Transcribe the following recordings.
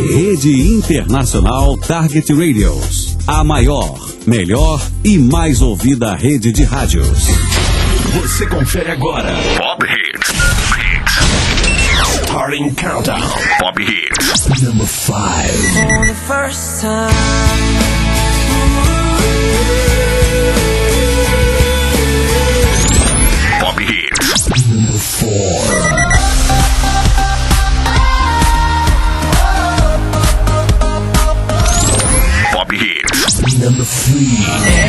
Rede Internacional Target Radios. A maior, melhor e mais ouvida rede de rádios. Você confere agora Pop Hits. Starting Countdown. Pop Hits. Number 5. For the first time. Pop Hits. Number 4. Pop Hits. Number 3.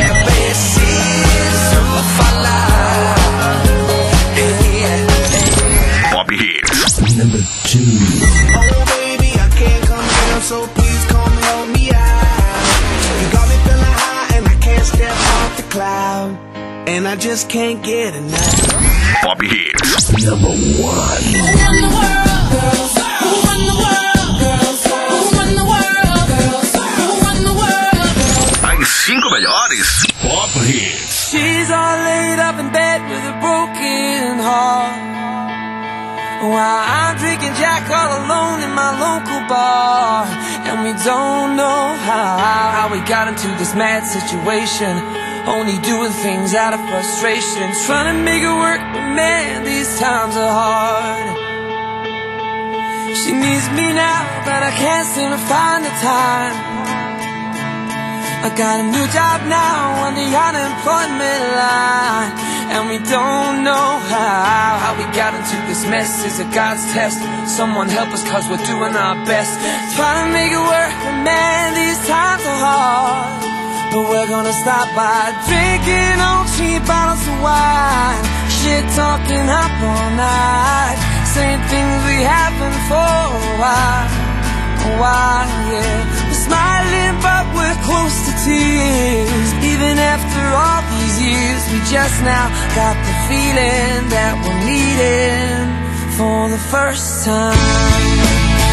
Pop Hits. Number 2. Oh baby, I can't come down, so please come help me out. You got me feeling high and I can't step off the cloud, and I just can't get enough. Pop Hits. Number 1. Who run the world, girls? Who run the world, girls? Who run the world, girls? Who run the world, girls? As 5 melhores Pop Hits. She's all laid up in bed with a broken heart, while I'm drinking Jack all alone in my local bar. And we don't know how we got into this mad situation, only doing things out of frustration, trying to make it work, but man, these times are hard. She needs me now, but I can't seem to find the time. I got a new job now on the unemployment line, and we don't know how we got into this mess. Is it God's test? Someone help us, cause we're doing our best, trying to make it work, but man, these times are hard. But we're gonna stop by drinking on cheap bottles of wine, shit talking up all night, saying things we haven't for a while, yeah. We're smiling but we're close to tears, even after all these years. We just now got the feeling that we're meeting for the first time.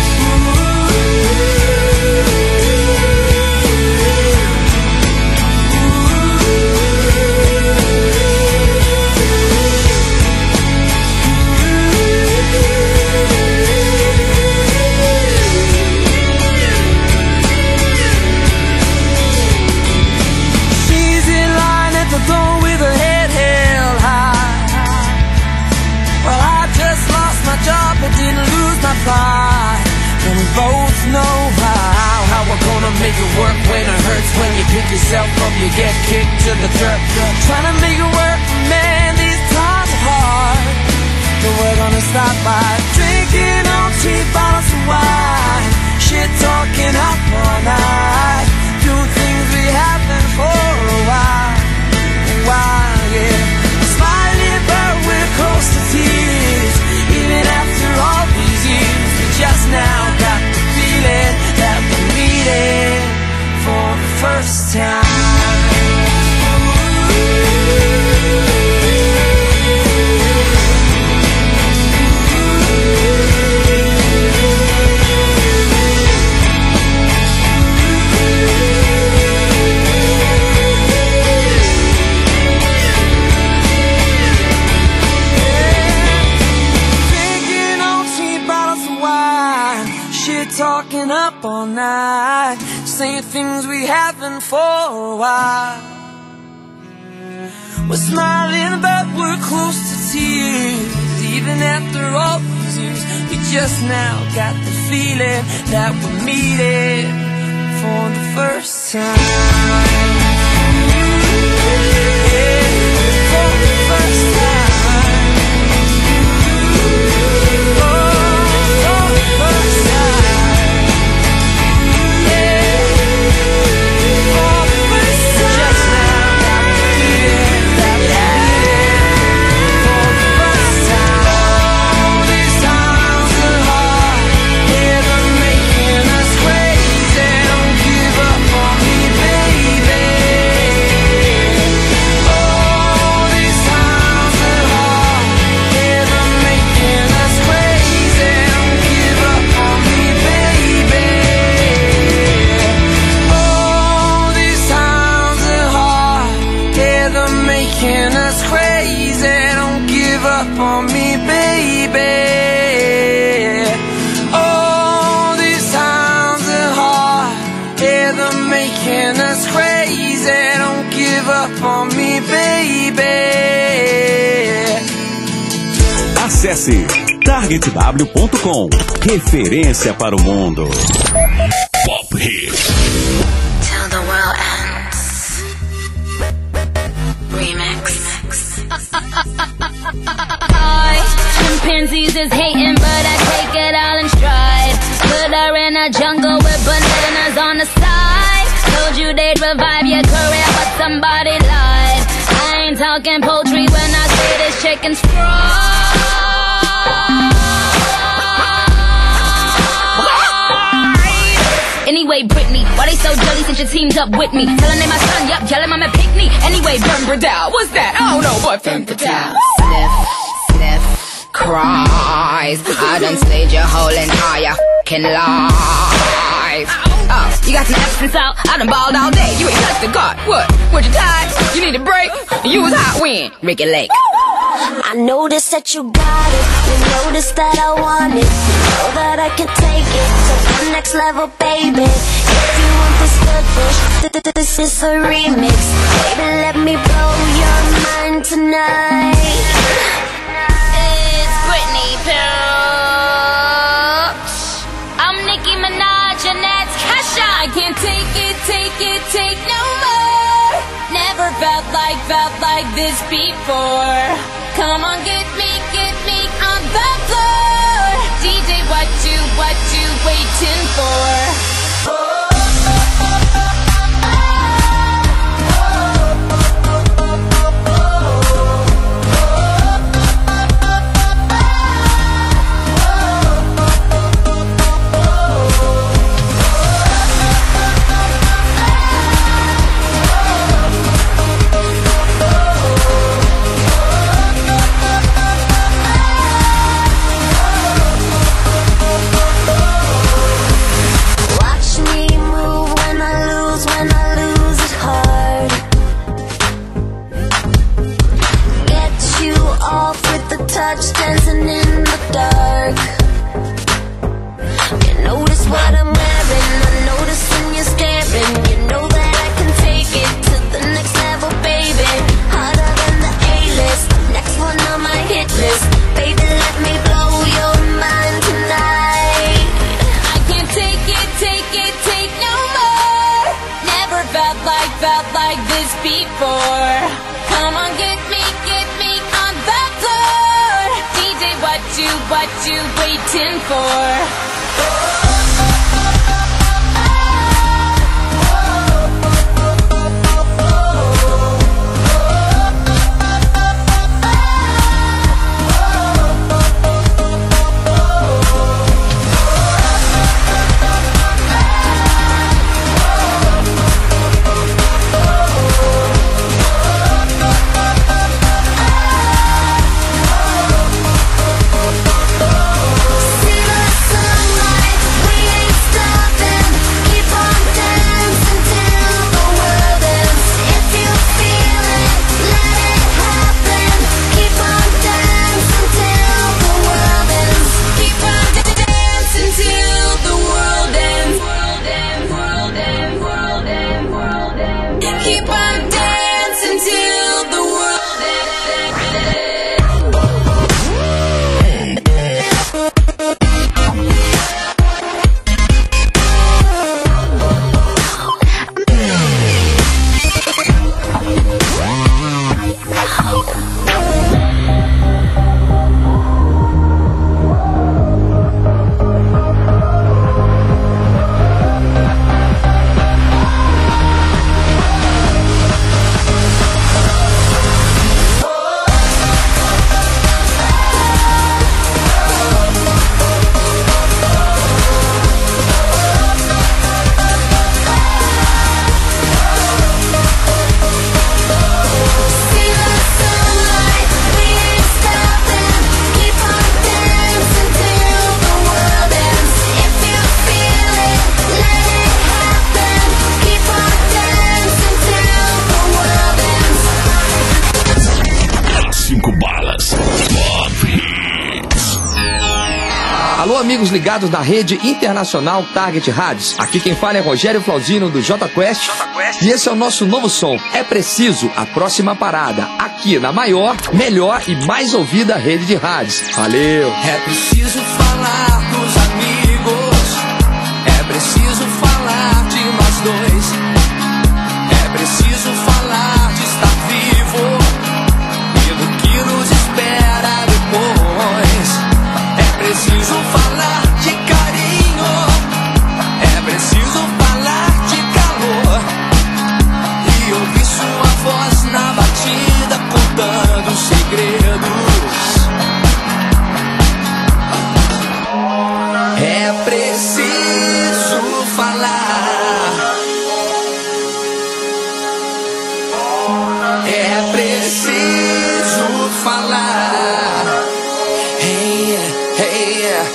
But didn't lose my pride, and we both know how we're gonna make it work when it hurts. When you pick yourself up, you get kicked to the dirt. Trying to make it work, man, these times are hard. But we're gonna stop by drinking on cheap bottles of wine, shit talking up all night, doing things we haven't for a while, yeah. Smiling but we're close to tears, even after all these years. We just now got the feeling that we're meeting for the first time. Talking up all night, saying things we haven't for a while. We're smiling but we're close to tears, even after all these years. We just now got the feeling that we're meeting for the first time. Yeah, for the first time. Acesse targetw.com. Referência para o mundo. Pop Hits. Till the world ends. Remix. Chimpanzees is hating, but I take it all in stride. Put her in a jungle with bananas on the side. Told you they'd revive your career, but somebody lied. I ain't talking poultry when I say this chicken's fried. Anyway, Britney, why they so jelly since you teamed up with me? Tell her name my son, yup, tell him I'm a pick-me. Anyway, Bernbradell, what's that? I don't know, but femme fatale. Sniff, cries. I done slayed your whole entire f***ing life. Oh, you got some absence out? I done balled all day. You ain't touched the guard. What? Would you tired? You need a break? You was hot when? Ricky Lake. I noticed that you got it. You noticed that I want it. You know that I can take it to the next level, baby. If you want this good wish, this is a remix. Baby, let me blow your mind tonight. It's Britney, bitch. I'm Nicki Minaj and that's Kesha. I can't take no more. Never felt like this before. Come on, get me on the floor. DJ, what you waiting for? Touch dancing in the dark. You notice what I'm wearing. I notice when you're staring. You know that I can take it to the next level, baby. Harder than the A-list. Next one on my hit list. Baby, let me blow your mind tonight. I can't take no more. Never felt like this before. Come on, get me on the floor. DJ, what you waiting for? Alô, amigos ligados na rede internacional Target Rádios. Aqui quem fala é Rogério Flauzino do J Quest. E esse é o nosso novo som. É preciso a próxima parada aqui aqui na maior, melhor e mais ouvida rede de rádios. Valeu! É preciso falar dos amigos, é preciso falar de nós dois, é preciso falar de estar vivo e do que nos espera depois. É preciso falar de carinho, é preciso falar de calor e ouvir sua voz na batida contando segredos. É preciso falar, é preciso falar. Hey, hey, yeah.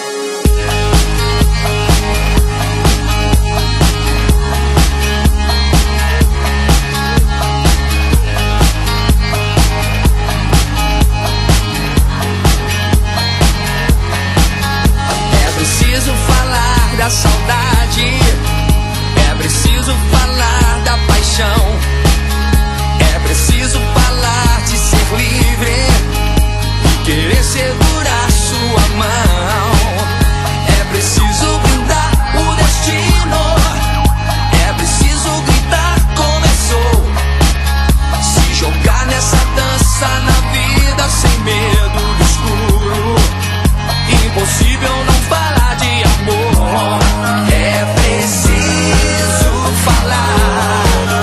Da saudade, é preciso falar da paixão, é preciso falar de ser livre e querer segurar sua mão. É preciso brindar o destino, é preciso gritar começou, se jogar nessa dança na vida sem medo do escuro. Impossível não falar de amor. É preciso falar,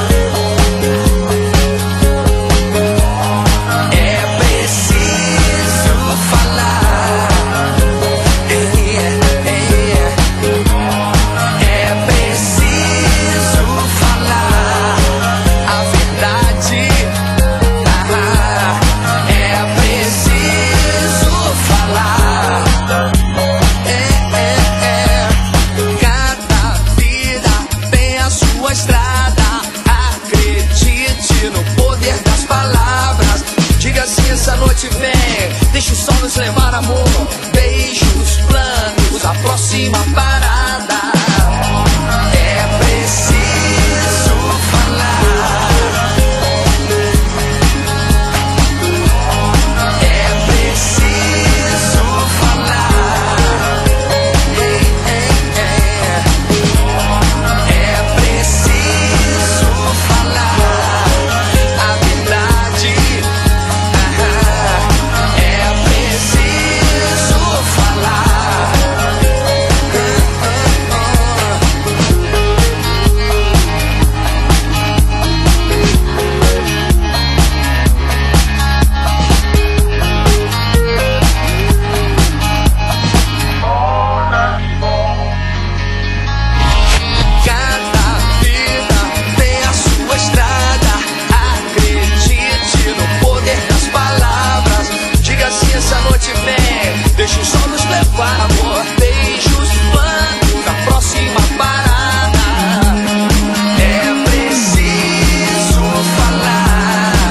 é preciso falar, é preciso falar a verdade, é preciso falar. Cada vida tem a sua estrada. Acredite no poder das palavras. Diga assim: essa noite vem, deixa o sol nos levar, amor. Beijos, planos, a próxima parada. É preciso falar, é preciso falar. É preciso falar a verdade. É preciso falar. Cada vida tem a sua estrada. Acredite no poder das palavras. Diga assim: essa noite vem, deixa o sol nos levar, amor. Beijos, planos, a próxima parada. É preciso falar,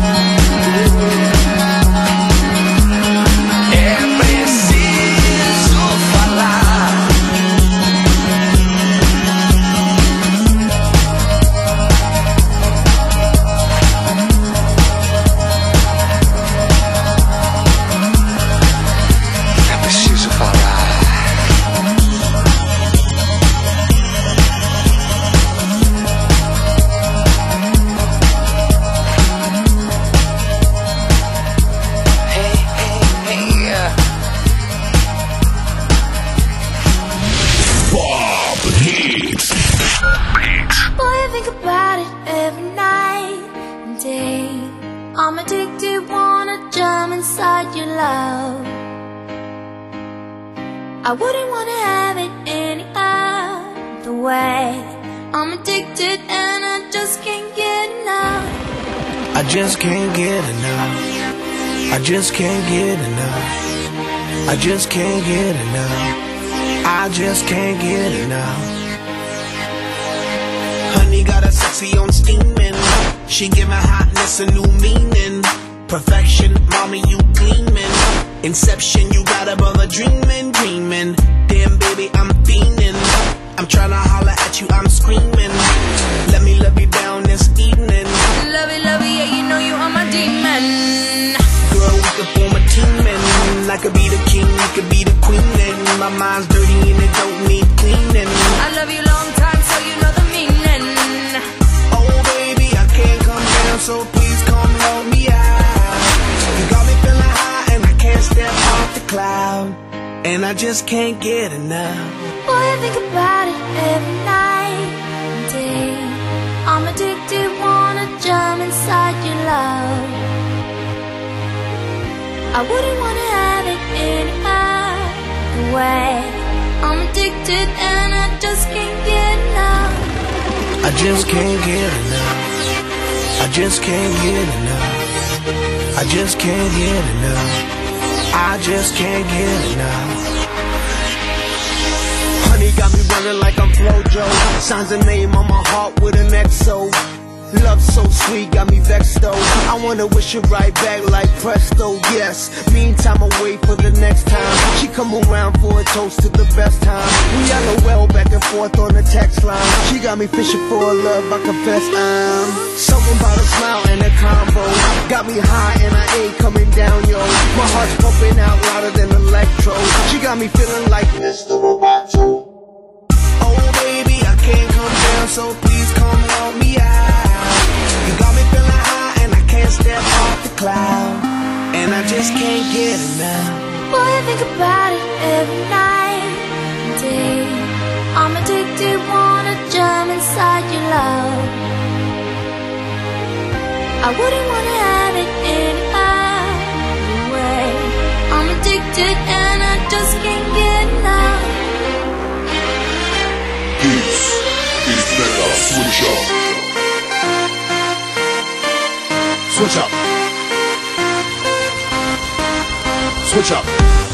é preciso falar. É preciso falar. Hey, hey, hey, yeah. Pop Hits. Boy, I think about it every night and day. I'm addicted, wanna jump inside your love. I wouldn't wanna have it any other way. I'm addicted and I just can't get enough. I just can't get enough. I just can't get enough. I just can't get enough. I just can't get enough. Honey got a sexy on steaming. She giving hotness a new meaning. Perfection, mommy, you gleaming. Inception, you got a brother dreaming, dreaming. Damn, baby, I'm fiending. I'm tryna holler at you, I'm screaming. Let me love you down this evening. Love it, yeah, you know you are my demon. could be the king, you could be the queen, and my mind's dirty and it don't need cleaning. I love you long time, so you know the meaning. Oh baby, I can't come down, so please come help me out. You got me feeling high and I can't step off the cloud, and I just can't get enough. Boy, I think about it every night and day. I'm addicted, wanna jump inside your love. I wouldn't wanna have it any other way. I'm addicted and I just can't get enough. I just can't get enough. I just can't get enough. I just can't get enough. I just can't get enough. Honey got me running like I'm Flojo. Signs a name on my heart with an XO. Love so sweet, got me vexed though. I wanna wish it right back like presto, yes. Meantime I wait for the next time she come around for a toast to the best time. We LOL back and forth on the text line. She got me fishing for a love, I confess I'm something about a smile and a combo. Got me high and I ain't coming down, yo. My heart's pumping out louder than electro. She got me feeling like Mr. Roboto. Oh baby, I can't come down, so please come help me out. You got me feeling high and I can't step off the cloud, and I just can't get enough. Boy, I think about it every night and day. I'm addicted, wanna jump inside your love. I wouldn't wanna have it any other way. I'm addicted and I just can't get enough. This is Mega Switch Up. Switch up. Switch up.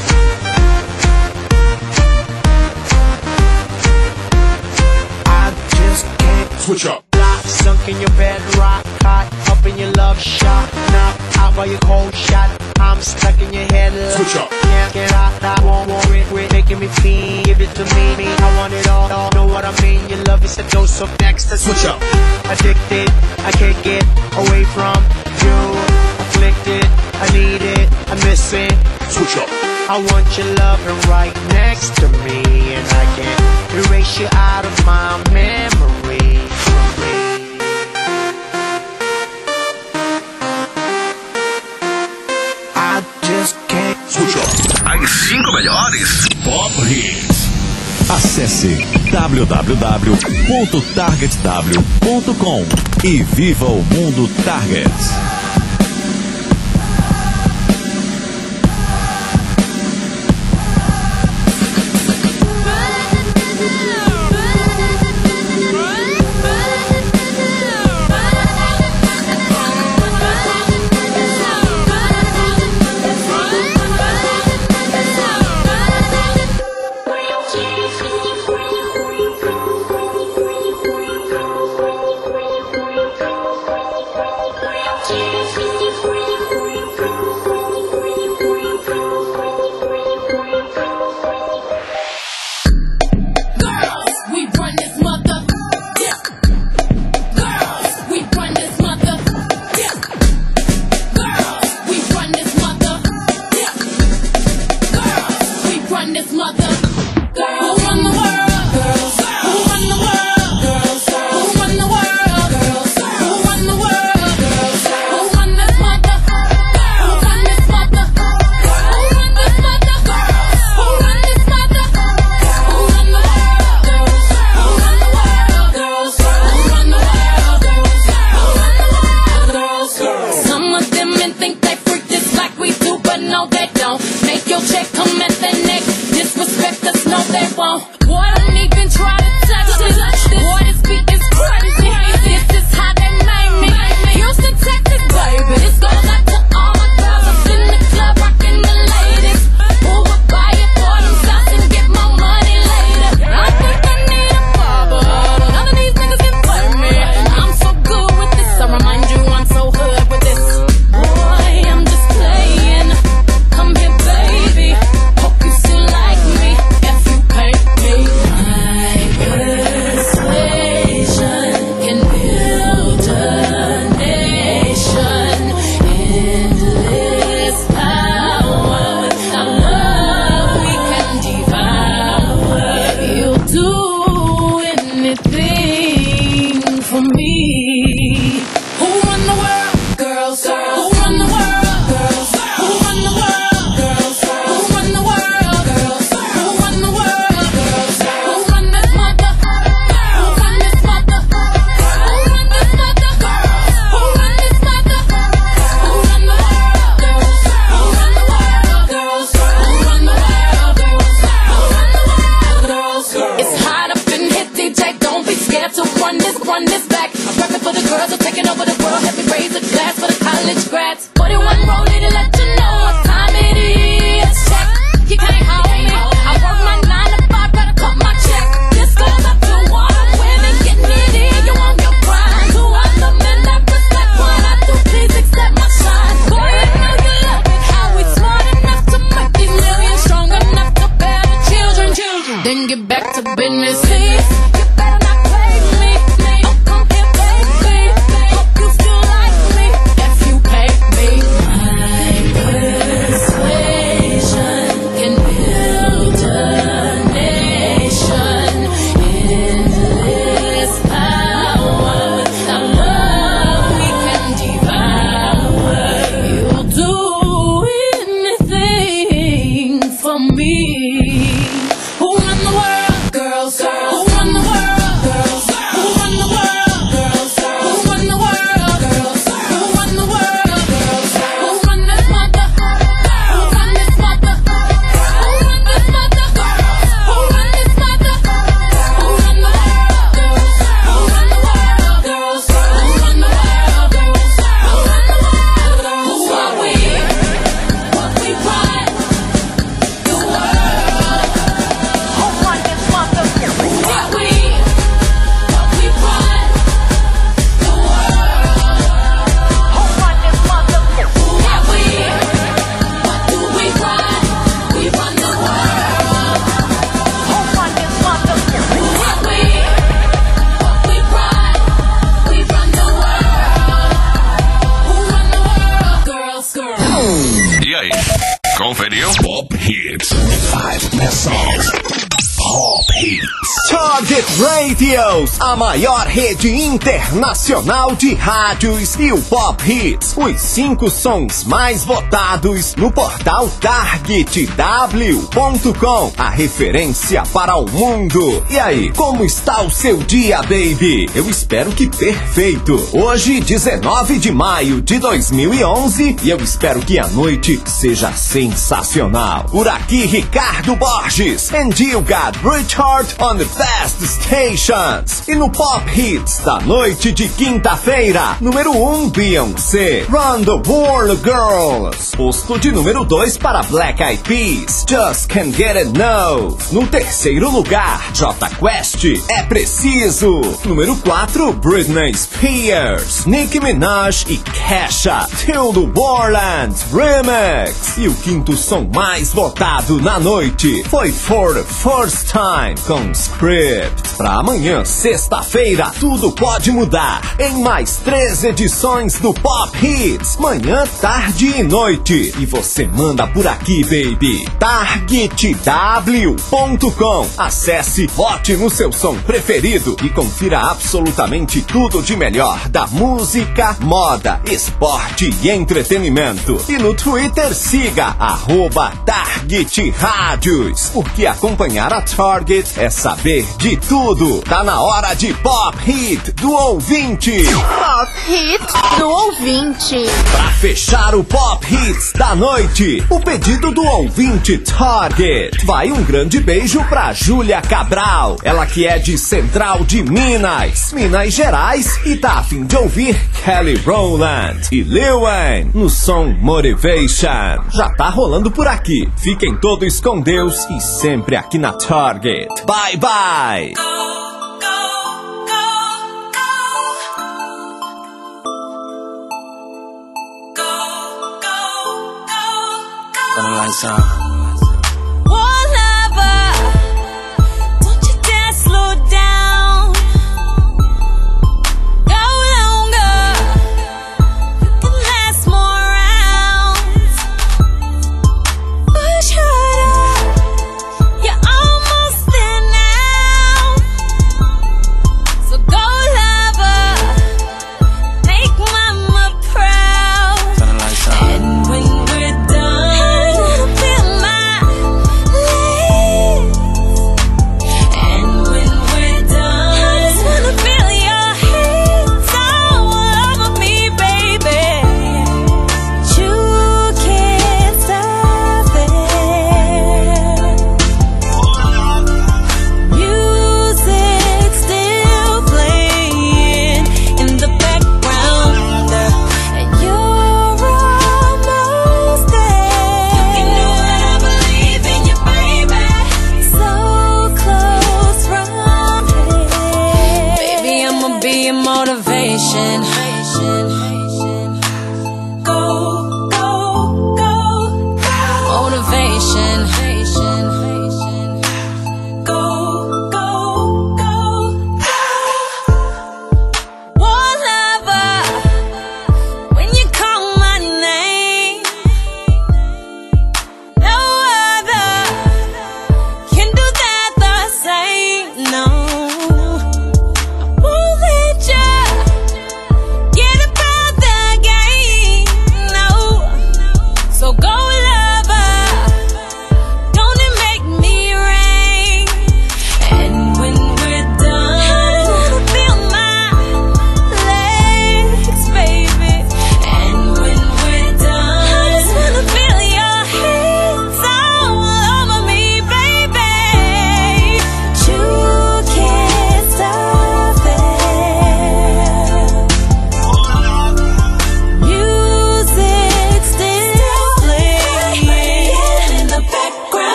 I just can't Switch up. sunk in your bed, rock hot, up in your love shot, knocked out by your cold shot. I'm stuck in your head. Switch up. Can't get out, I won't it, making me feel. Give it to me, I want it all. Know what I mean? Your love is a dose of next. Switch up. Addicted, I can't get away from you. Afflicted, I need it, I miss it. Switch up. I want your loving right next to me, and I can't erase you out of my memory. I just can't Switch up. As 5 melhores Pop Hits. Acesse www.targetw.com e viva o mundo Target. Check them at the neck, disrespect us, no they won't. Boy, don't even try to touch us. then get back to business. See, you better not play with me. Oh, come here, baby. Hope you still like me if you pay me. My persuasion can build a nation. Endless power, without love we can devour. You'll do anything for me. Who run the world, girls? Who run the world, girls? Who run the world, girls? Who run the world, girls? Who run the world, girls? Who run this mother? Who run this mother? Who run this mother? Who run this mother? Who run the world, girls? Who run the world, girls? Who run the world, girls? Who run the world, girls? Who are we? What we want? The world. Who run this mother? What we? What we want? The world. Who run this mother? Who are we? What do we want? We run the world. Who run this mother? What we? What we want? We run the world. Who run the world? Girls, girls. E aí, conferiu? Pop Hits. 5 best songs. Pop Hits. Target Radios, a maior rede internacional de rádios e o Pop Hits, os 5 sons mais votados no portal TargetW.com, a referência para o mundo. E aí, como está o seu dia, baby? Eu espero que perfeito. Hoje, 19 de maio de 2011, e eu espero que a noite seja sensacional. Por aqui, Ricardo Borges, and you got Richard on the best stations. E no Pop Hits da noite de quinta-feira, número 1, Beyoncé, Run the World Girls. Posto de número 2 para Black Eyed Peas, Just Can't Get Enough. No terceiro lugar, Jota Quest, É Preciso. Número 4, Britney Spears, Nicki Minaj e Kesha, Till the Borderlands Remix. E o quinto som mais votado na noite foi For the First Time com Script. Pra amanhã, sexta-feira, tudo pode mudar em mais 3 edições do Pop Hits, manhã, tarde e noite. E você manda por aqui, baby. TargetW.com. Acesse, vote no seu som preferido e confira absolutamente tudo de melhor da música, moda, esporte e entretenimento. E no Twitter, siga @TargetRádios, porque acompanhar a Target é saber de tudo. Tá na hora de Pop Hit do ouvinte. Pop Hit do ouvinte. Pra fechar o Pop Hits da noite, o pedido do ouvinte Target. Vai um grande beijo pra Júlia Cabral, ela que é de Central de Minas Gerais, e tá a fim de ouvir Kelly Rowland e Lil Wayne no som Motivation. Já tá rolando por aqui. Fiquem todos com Deus e sempre aqui na Target. Bye, bye! Feel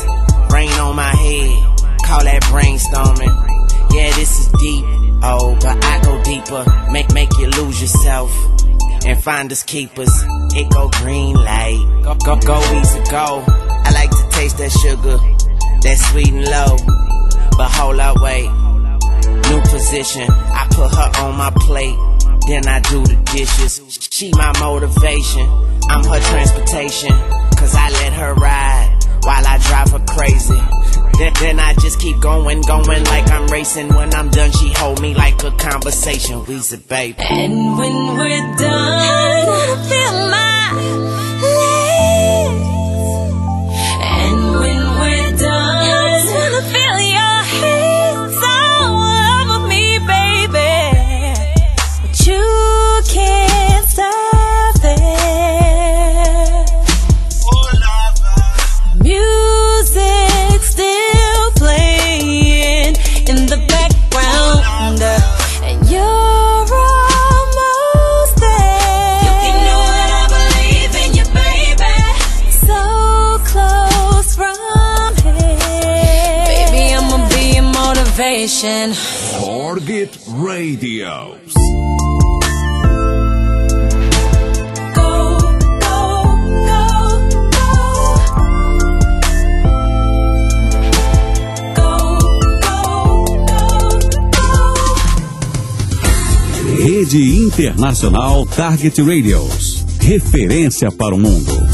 rain on my head, call that brainstorming. Yeah, this is deep, oh, but I go deeper. Make you lose yourself and find us keepers. It go green light, go easy, go. I like to taste that sugar, that sweet and low. But hold up, wait, new position. I put her on my plate, then I do the dishes. She my motivation, I'm her transportation. Cause I let her ride while I drive her crazy. Then I just keep going like I'm racing. When I'm done, she hold me like a conversation. We said, baby. And when we're done, I feel my legs. And when we're done, I wanna feel your hands all over me, baby. But you can't stop it. Music still playing in the background, and you're almost there. You can know that I believe in you, baby. So close from here, baby. I'ma be your motivation. Target Radio. Rede Internacional Target Radios. Referência para o mundo.